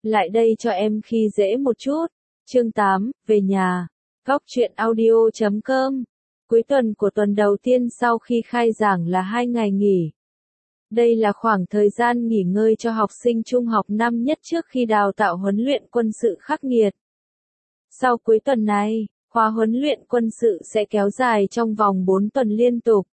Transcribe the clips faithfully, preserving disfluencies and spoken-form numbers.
lại đây cho em khi dễ một chút. Chương tám, về nhà. Góc truyện audio chấm com. Cuối tuần của tuần đầu tiên sau khi khai giảng là hai ngày nghỉ. Đây là khoảng thời gian nghỉ ngơi cho học sinh trung học năm nhất trước khi đào tạo huấn luyện quân sự khắc nghiệt. Sau cuối tuần này, khóa huấn luyện quân sự sẽ kéo dài trong vòng bốn tuần liên tục.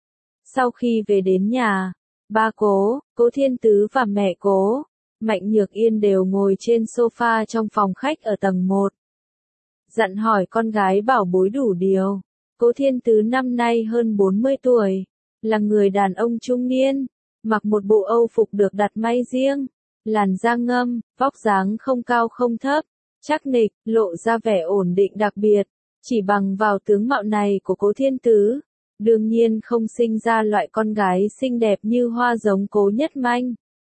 Sau khi về đến nhà, ba Cố, Cố Thiên Tứ và mẹ Cố, Mạnh Nhược Yên đều ngồi trên sofa trong phòng khách ở tầng một. Dặn hỏi con gái bảo bối đủ điều. Cố Thiên Tứ năm nay hơn bốn mươi tuổi, là người đàn ông trung niên, mặc một bộ Âu phục được đặt may riêng, làn da ngâm, vóc dáng không cao không thấp, chắc nịch, lộ ra vẻ ổn định đặc biệt. Chỉ bằng vào tướng mạo này của Cố Thiên Tứ, đương nhiên không sinh ra loại con gái xinh đẹp như hoa giống Cố Nhất Manh.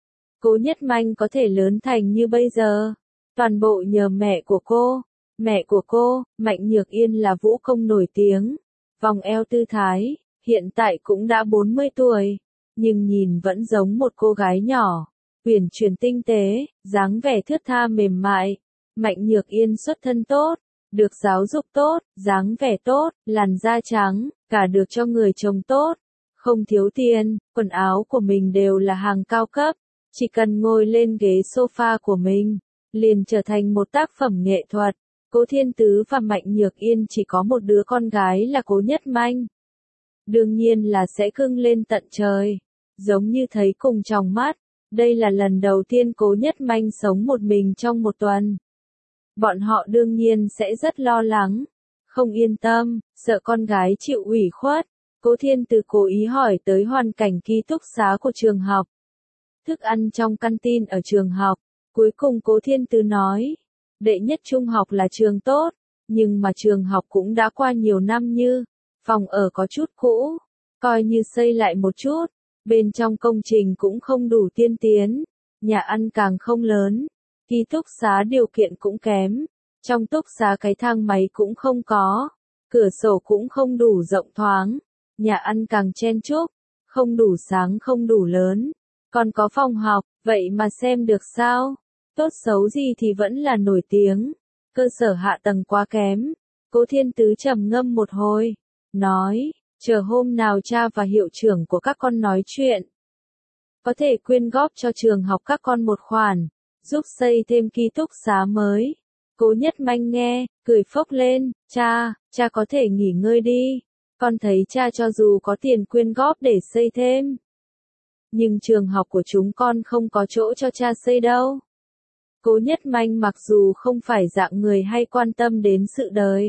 Cố Nhất Manh có thể lớn thành như bây giờ, toàn bộ nhờ mẹ của cô. Mẹ của cô, Mạnh Nhược Yên là vũ công nổi tiếng, vòng eo tư thái, hiện tại cũng đã bốn mươi tuổi, nhưng nhìn vẫn giống một cô gái nhỏ, uyển chuyển tinh tế, dáng vẻ thướt tha mềm mại. Mạnh Nhược Yên xuất thân tốt, được giáo dục tốt, dáng vẻ tốt, làn da trắng, cả được cho người chồng tốt, không thiếu tiền, quần áo của mình đều là hàng cao cấp, chỉ cần ngồi lên ghế sofa của mình, liền trở thành một tác phẩm nghệ thuật. Cố Thiên Tứ và Mạnh Nhược Yên chỉ có một đứa con gái là Cố Nhất Manh. Đương nhiên là sẽ cưng lên tận trời, giống như thấy cùng tròng mắt. Đây là lần đầu tiên Cố Nhất Manh sống một mình trong một tuần. Bọn họ đương nhiên sẽ rất lo lắng, không yên tâm, sợ con gái chịu ủy khuất. Cố Thiên Tứ cố ý hỏi tới hoàn cảnh ký túc xá của trường học, thức ăn trong canteen ở trường học. Cuối cùng Cố Thiên Tứ nói, đệ nhất trung học là trường tốt, nhưng mà trường học cũng đã qua nhiều năm như, phòng ở có chút cũ, coi như xây lại một chút, bên trong công trình cũng không đủ tiên tiến, nhà ăn càng không lớn, ký túc xá điều kiện cũng kém, trong túc xá cái thang máy cũng không có, cửa sổ cũng không đủ rộng thoáng, nhà ăn càng chen chúc, không đủ sáng không đủ lớn, còn có phòng học, vậy mà xem được sao? Tốt xấu gì thì vẫn là nổi tiếng, cơ sở hạ tầng quá kém. Cố Thiên Tứ trầm ngâm một hồi, nói, chờ hôm nào cha và hiệu trưởng của các con nói chuyện, có thể quyên góp cho trường học các con một khoản, giúp xây thêm ký túc xá mới. Cố Nhất Manh nghe, cười phốc lên, cha, cha có thể nghỉ ngơi đi, con thấy cha cho dù có tiền quyên góp để xây thêm, nhưng trường học của chúng con không có chỗ cho cha xây đâu. Cố Nhất Manh mặc dù không phải dạng người hay quan tâm đến sự đời,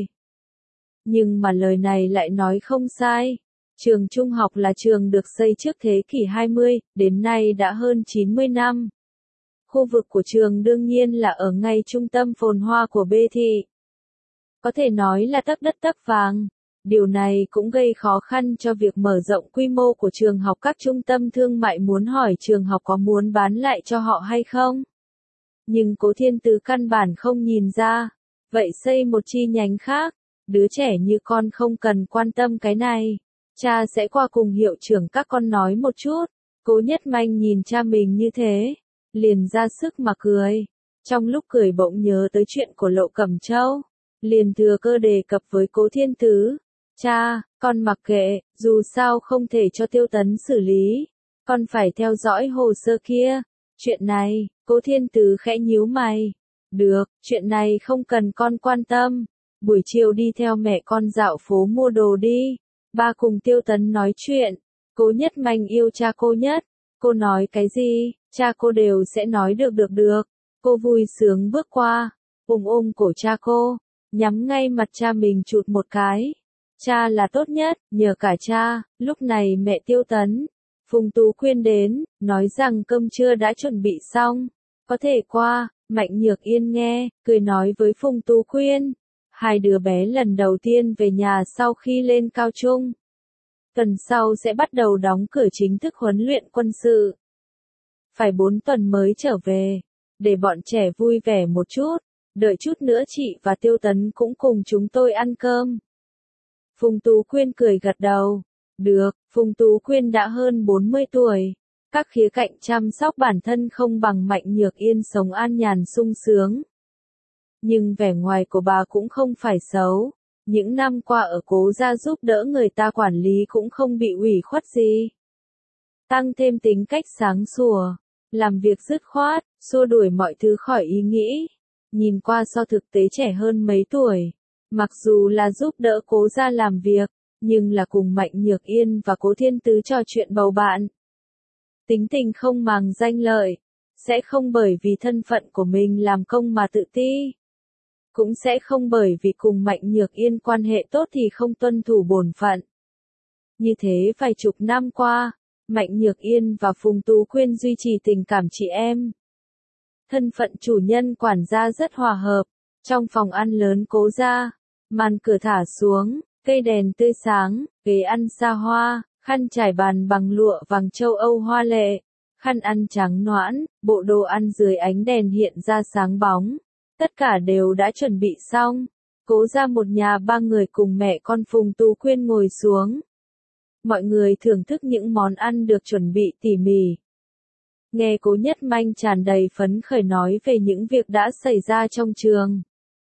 nhưng mà lời này lại nói không sai. Trường trung học là trường được xây trước thế kỷ hai mươi, đến nay đã hơn chín mươi năm. Khu vực của trường đương nhiên là ở ngay trung tâm phồn hoa của Bê Thị. Có thể nói là tấc đất tấc vàng. Điều này cũng gây khó khăn cho việc mở rộng quy mô của trường học. Các trung tâm thương mại muốn hỏi trường học có muốn bán lại cho họ hay không. Nhưng Cố Thiên Tứ căn bản không nhìn ra, vậy xây một chi nhánh khác, đứa trẻ như con không cần quan tâm cái này, cha sẽ qua cùng hiệu trưởng các con nói một chút. Cố Nhất Manh nhìn cha mình như thế, liền ra sức mà cười, trong lúc cười bỗng nhớ tới chuyện của Lộ Cẩm Châu, liền thừa cơ đề cập với Cố Thiên Tứ, cha, con mặc kệ, dù sao không thể cho Tiêu Tấn xử lý, con phải theo dõi hồ sơ kia. Chuyện này, Cố Thiên Tứ khẽ nhíu mày. Được, chuyện này không cần con quan tâm. Buổi chiều đi theo mẹ con dạo phố mua đồ đi. Ba cùng Tiêu Tấn nói chuyện. Cố Nhất Manh yêu cha cô nhất. Cô nói cái gì, cha cô đều sẽ nói được được được. Cô vui sướng bước qua, ôm ôm cổ cha cô, nhắm ngay mặt cha mình chụt một cái. Cha là tốt nhất, nhờ cả cha. Lúc này mẹ Tiêu Tấn, Phùng Tú Quyên đến, nói rằng cơm trưa đã chuẩn bị xong, có thể qua. Mạnh Nhược Yên nghe, cười nói với Phùng Tú Quyên, hai đứa bé lần đầu tiên về nhà sau khi lên cao trung. Tuần sau sẽ bắt đầu đóng cửa chính thức huấn luyện quân sự. Phải bốn tuần mới trở về, để bọn trẻ vui vẻ một chút, đợi chút nữa chị và Tiêu Tấn cũng cùng chúng tôi ăn cơm. Phùng Tú Quyên cười gật đầu. Được, Phùng Tú Quyên đã hơn bốn mươi tuổi, Các khía cạnh chăm sóc bản thân không bằng Mạnh Nhược Yên sống an nhàn sung sướng. Nhưng vẻ ngoài của bà cũng không phải xấu. Những năm qua ở Cố gia giúp đỡ người ta quản lý cũng không bị ủy khuất gì. Tăng thêm tính cách sáng sủa, làm việc dứt khoát, xua đuổi mọi thứ khỏi ý nghĩ. Nhìn qua so thực tế trẻ hơn mấy tuổi. Mặc dù là giúp đỡ Cố gia làm việc, nhưng là cùng Mạnh Nhược Yên và Cố Thiên Tứ trò chuyện bầu bạn. Tính tình không màng danh lợi, sẽ không bởi vì thân phận của mình làm công mà tự ti. Cũng sẽ không bởi vì cùng Mạnh Nhược Yên quan hệ tốt thì không tuân thủ bổn phận. Như thế vài chục năm qua, Mạnh Nhược Yên và Phùng Tú Quyên duy trì tình cảm chị em. Thân phận chủ nhân quản gia rất hòa hợp, trong phòng ăn lớn Cố gia, màn cửa thả xuống, cây đèn tươi sáng, ghế ăn xa hoa, khăn trải bàn bằng lụa vàng châu Âu hoa lệ, khăn ăn trắng noãn, bộ đồ ăn dưới ánh đèn hiện ra sáng bóng. Tất cả đều đã chuẩn bị xong. Cố gia một nhà ba người cùng mẹ con Phùng Tú Quyên ngồi xuống. Mọi người thưởng thức những món ăn được chuẩn bị tỉ mỉ. Nghe Cố Nhất Manh tràn đầy phấn khởi nói về những việc đã xảy ra trong trường.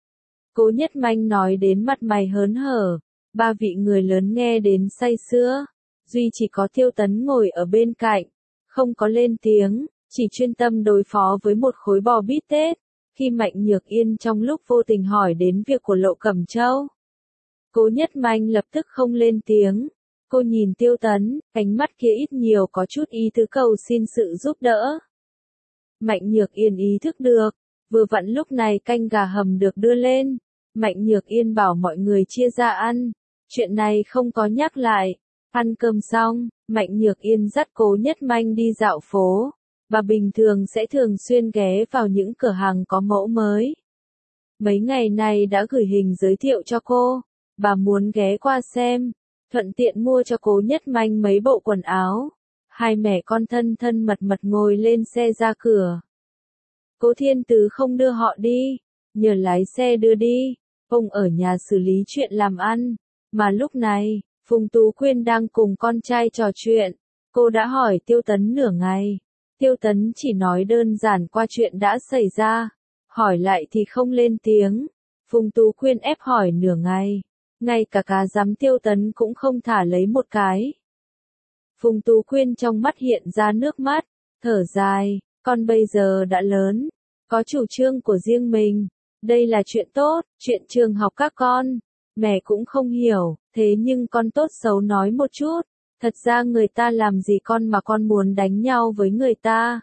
Cố Nhất Manh nói đến mặt mày hớn hở, ba vị người lớn nghe đến say sưa. Duy chỉ có Tiêu Tấn ngồi ở bên cạnh, không có lên tiếng, chỉ chuyên tâm đối phó với một khối bò bít tết. Khi Mạnh Nhược Yên trong lúc vô tình hỏi đến việc của Lộ Cẩm Châu, Cố Nhất Manh lập tức không lên tiếng. Cô nhìn Tiêu Tấn, ánh mắt kia ít nhiều có chút ý tứ cầu xin sự giúp đỡ. Mạnh Nhược Yên ý thức được, vừa vặn lúc này canh gà hầm được đưa lên. Mạnh Nhược Yên bảo mọi người chia ra ăn, chuyện này không có nhắc lại. Ăn cơm xong, Mạnh Nhược Yên dắt Cố Nhất Manh đi dạo phố. Bà bình thường sẽ thường xuyên ghé vào những cửa hàng có mẫu mới. Mấy ngày này đã gửi hình giới thiệu cho cô, bà muốn ghé qua xem, thuận tiện mua cho Cố Nhất Manh mấy bộ quần áo. Hai mẹ con thân thân mật mật ngồi lên xe ra cửa. Cố Thiên Tứ không đưa họ đi, nhờ lái xe đưa đi, ông ở nhà xử lý chuyện làm ăn. Mà lúc này, Phùng Tú Quyên đang cùng con trai trò chuyện, cô đã hỏi Tiêu Tấn nửa ngày. Tiêu Tấn chỉ nói đơn giản qua chuyện đã xảy ra, hỏi lại thì không lên tiếng. Phùng Tú Quyên ép hỏi nửa ngày, ngay cả cá giám Tiêu Tấn cũng không thả lấy một cái. Phùng Tú Quyên trong mắt hiện ra nước mắt, thở dài, con bây giờ đã lớn, có chủ trương của riêng mình, đây là chuyện tốt, chuyện trường học các con, mẹ cũng không hiểu, thế nhưng con tốt xấu nói một chút. Thật ra người ta làm gì con mà con muốn đánh nhau với người ta.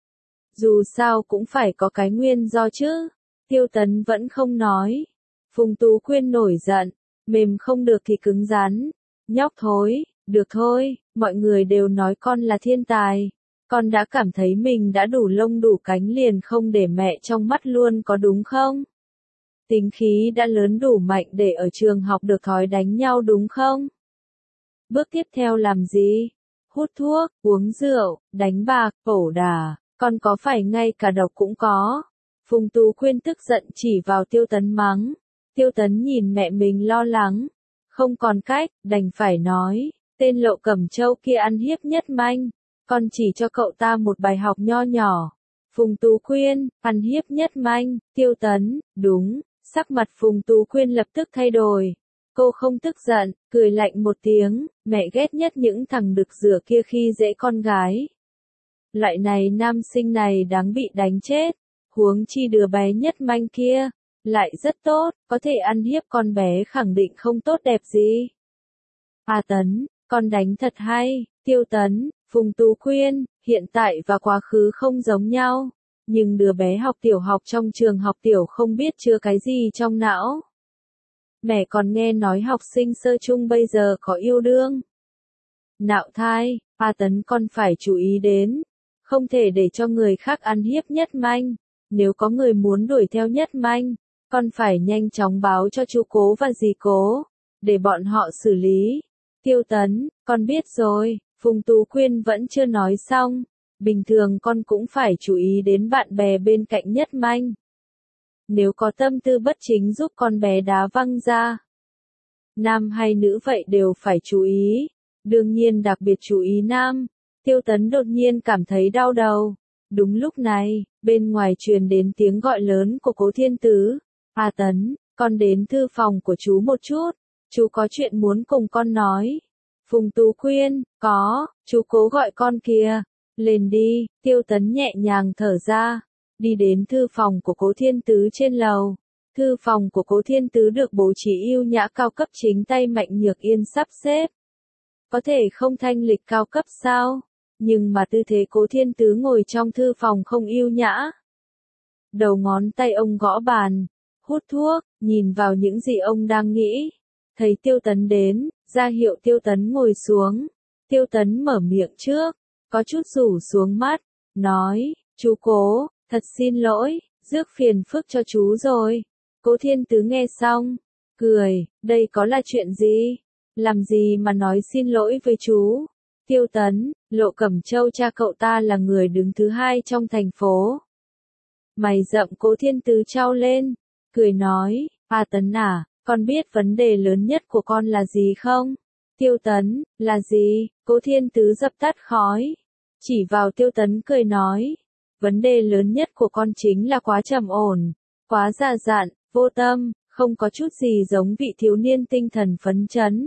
Dù sao cũng phải có cái nguyên do chứ. Tiêu Tấn vẫn không nói. Phùng Tú Quyên nổi giận. Mềm không được thì cứng rắn. Nhóc thối, được thôi, mọi người đều nói con là thiên tài. Con đã cảm thấy mình đã đủ lông đủ cánh liền không để mẹ trong mắt luôn có đúng không? Tính khí đã lớn đủ mạnh để ở trường học được thói đánh nhau đúng không? Bước tiếp theo làm gì? Hút thuốc, uống rượu, đánh bạc, ẩu đả, còn có phải ngay cả độc cũng có. Phùng Tú Quyên tức giận chỉ vào Tiêu Tấn mắng. Tiêu Tấn nhìn mẹ mình lo lắng. Không còn cách, đành phải nói, tên Lộ Cẩm Châu kia ăn hiếp Nhất Manh. Con chỉ cho cậu ta một bài học nho nhỏ. Phùng Tú Quyên, ăn hiếp Nhất Manh, Tiêu Tấn, đúng, sắc mặt Phùng Tú Quyên lập tức thay đổi. Cô không tức giận, cười lạnh một tiếng, mẹ ghét nhất những thằng đực rửa kia khi dễ con gái. Loại này nam sinh này đáng bị đánh chết, huống chi đứa bé Nhất Manh kia, lại rất tốt, có thể ăn hiếp con bé khẳng định không tốt đẹp gì. A Tấn, con đánh thật hay, Tiêu Tấn, Phùng Tú Quyên, hiện tại và quá khứ không giống nhau, nhưng đứa bé học tiểu học trong trường học tiểu không biết chứa cái gì trong não. Mẹ còn nghe nói học sinh sơ chung bây giờ có yêu đương. Nạo thai, A Tấn con phải chú ý đến. Không thể để cho người khác ăn hiếp Nhất Manh. Nếu có người muốn đuổi theo Nhất Manh, con phải nhanh chóng báo cho chú Cố và dì Cố, để bọn họ xử lý. Tiêu Tấn, con biết rồi, Phùng Tú Quyên vẫn chưa nói xong. Bình thường con cũng phải chú ý đến bạn bè bên cạnh Nhất Manh. Nếu có tâm tư bất chính giúp con bé đá văng ra. Nam hay nữ vậy đều phải chú ý. Đương nhiên đặc biệt chú ý nam. Tiêu Tấn đột nhiên cảm thấy đau đầu. Đúng lúc này, bên ngoài truyền đến tiếng gọi lớn của Cố Thiên Tứ. A Tấn, con đến thư phòng của chú một chút, chú có chuyện muốn cùng con nói. Phùng Tú khuyên, có, chú cố gọi con kìa. Lên đi, Tiêu Tấn nhẹ nhàng thở ra, đi đến thư phòng của Cố Thiên Tứ trên lầu. Thư phòng của Cố Thiên Tứ được bố trí ưu nhã cao cấp, chính tay Mạnh Nhược Yên sắp xếp. Có thể không thanh lịch cao cấp sao? Nhưng mà tư thế Cố Thiên Tứ ngồi trong thư phòng không ưu nhã. Đầu ngón tay ông gõ bàn, hút thuốc, nhìn vào những gì ông đang nghĩ. Thấy Tiêu Tấn đến, ra hiệu Tiêu Tấn ngồi xuống. Tiêu Tấn mở miệng trước, có chút rủ xuống mắt, nói, chú Cố, thật xin lỗi, rước phiền phức cho chú rồi. Cố Thiên Tứ nghe xong, cười, đây có là chuyện gì? Làm gì mà nói xin lỗi với chú? Tiêu Tấn, Lộ Cẩm Châu cha cậu ta là người đứng thứ hai trong thành phố. Mày rậm Cố Thiên Tứ trao lên, cười nói, A Tấn à, con biết vấn đề lớn nhất của con là gì không? Tiêu Tấn, là gì? Cố Thiên Tứ dập tắt khói, chỉ vào Tiêu Tấn cười nói, vấn đề lớn nhất của con chính là quá trầm ổn, quá già dặn, vô tâm, không có chút gì giống vị thiếu niên tinh thần phấn chấn.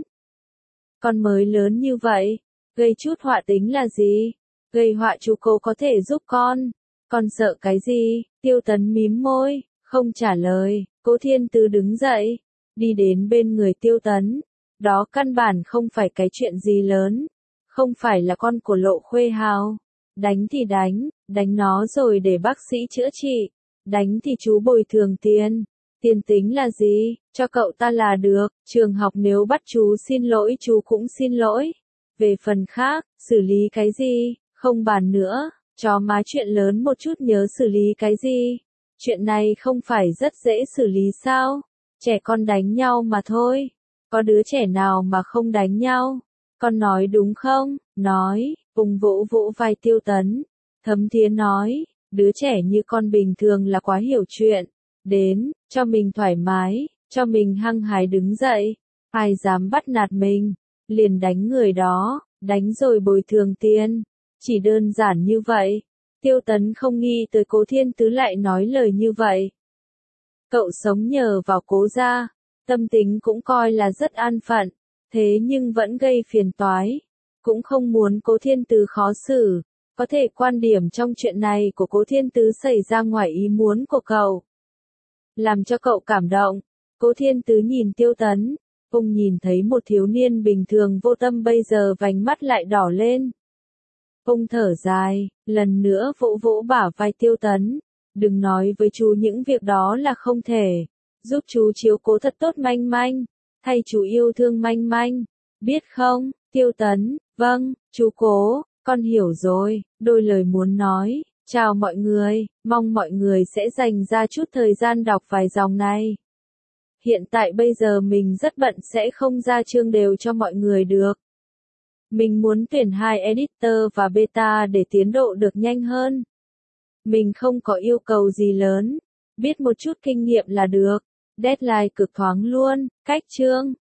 Con mới lớn như vậy, gây chút họa tính là gì? Gây họa chú Cố có thể giúp con. Con sợ cái gì? Tiêu Tấn mím môi, không trả lời. Cố Thiên Tứ đứng dậy, đi đến bên người Tiêu Tấn. Đó căn bản không phải cái chuyện gì lớn. Không phải là con của Lộ Khuê Hào. Đánh thì đánh, đánh nó rồi để bác sĩ chữa trị. Đánh thì chú bồi thường tiền. Tiền tính là gì? Cho cậu ta là được. Trường học nếu bắt chú xin lỗi chú cũng xin lỗi. Về phần khác, xử lý cái gì? Không bàn nữa. Chó má chuyện lớn một chút nhớ xử lý cái gì? Chuyện này không phải rất dễ xử lý sao? Trẻ con đánh nhau mà thôi. Có đứa trẻ nào mà không đánh nhau? Con nói đúng không? Nói, Phùng vỗ vỗ vai Tiêu Tấn. Thấm Thiến nói, đứa trẻ như con bình thường là quá hiểu chuyện. Đến, cho mình thoải mái, cho mình hăng hái đứng dậy. Ai dám bắt nạt mình, liền đánh người đó, đánh rồi bồi thường tiền. Chỉ đơn giản như vậy. Tiêu Tấn không nghĩ tới Cố Thiên Tứ lại nói lời như vậy. Cậu sống nhờ vào Cố gia, tâm tính cũng coi là rất an phận, thế nhưng vẫn gây phiền toái. Cũng không muốn Cố Thiên Tứ khó xử. Có thể quan điểm trong chuyện này của Cố Thiên Tứ xảy ra ngoài ý muốn của cậu, làm cho cậu cảm động. Cố Thiên Tứ nhìn Tiêu Tấn, ông nhìn thấy một thiếu niên bình thường vô tâm bây giờ vành mắt lại đỏ lên. Ông thở dài, lần nữa vỗ vỗ bả vai Tiêu Tấn, đừng nói với chú những việc đó là không thể. Giúp chú chiếu cố thật tốt Manh Manh, thay chú yêu thương Manh Manh, biết không? Tiêu Tấn, vâng, chú Cố, con hiểu rồi. Đôi lời muốn nói, chào mọi người, mong mọi người sẽ dành ra chút thời gian đọc vài dòng này. Hiện tại bây giờ mình rất bận sẽ không ra chương đều cho mọi người được. Mình muốn tuyển hai editor và beta để tiến độ được nhanh hơn. Mình không có yêu cầu gì lớn, biết một chút kinh nghiệm là được. Deadline cực thoáng luôn, cách chương.